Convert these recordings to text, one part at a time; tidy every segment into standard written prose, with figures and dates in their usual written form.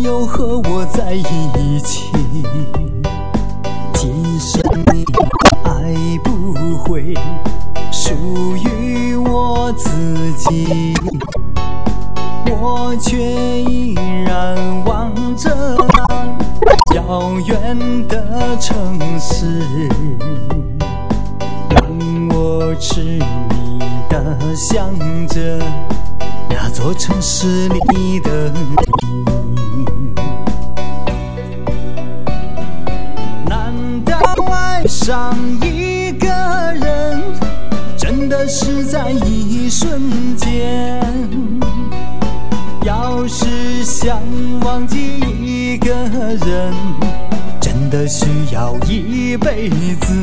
又和我在一起，今生你爱不回，属于我自己，我却依然望着那遥远的城市，让我痴迷地想着那座城市里的你。难道爱上一个人真的是在一瞬间？要是想忘记一个人真的需要一辈子，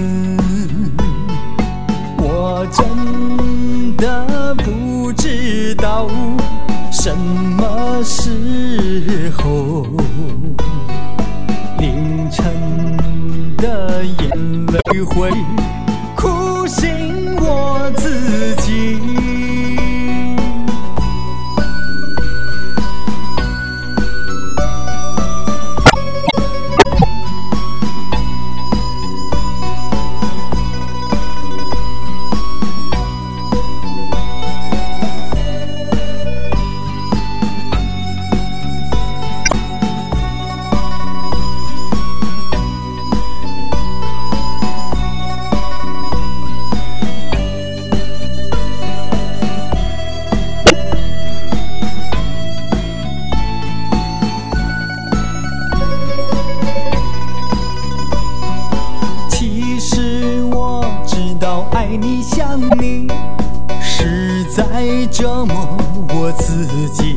我真的不知道什么时候，凌晨的眼泪会哭醒我自己。爱你想你是在折磨我自己，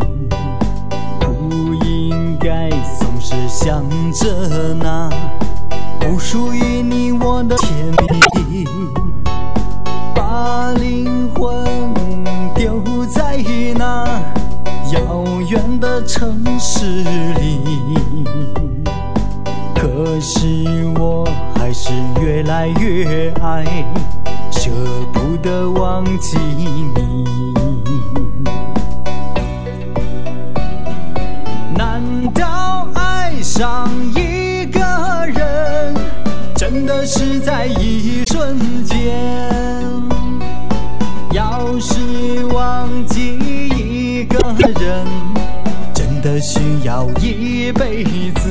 不应该总是想着那不属于你我的甜蜜，把灵魂丢在那遥远的城市里，可是我还是越来越爱，舍不得忘记你。难道爱上一个人真的是在一瞬间？要是忘记一个人真的需要一辈子，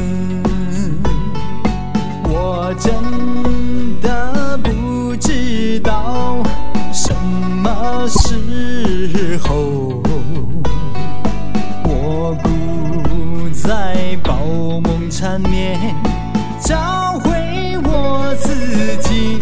我真的不知道什么时候，我不再抱梦缠绵，找回我自己。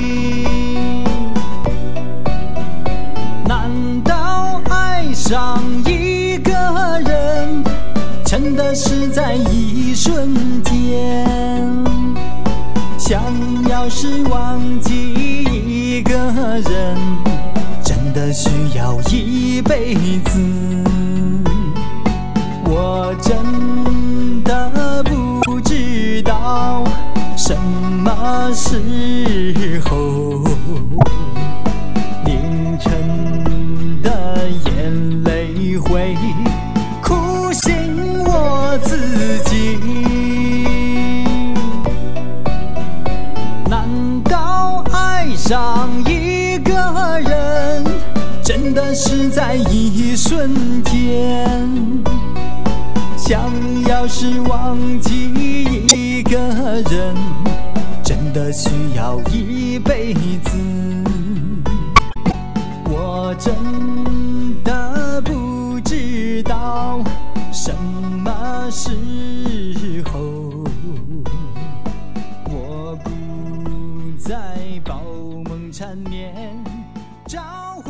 难道爱上一个人真的是在一瞬间？想要是忘记一个人真的需要一辈子，我真的不知道什么时候，凌晨的眼泪会哭醒我自己。上一个人真的是在一瞬间，想要是忘记一个人真的需要一辈子，我真的不知道什么时候，我不再抱梦缠绵，找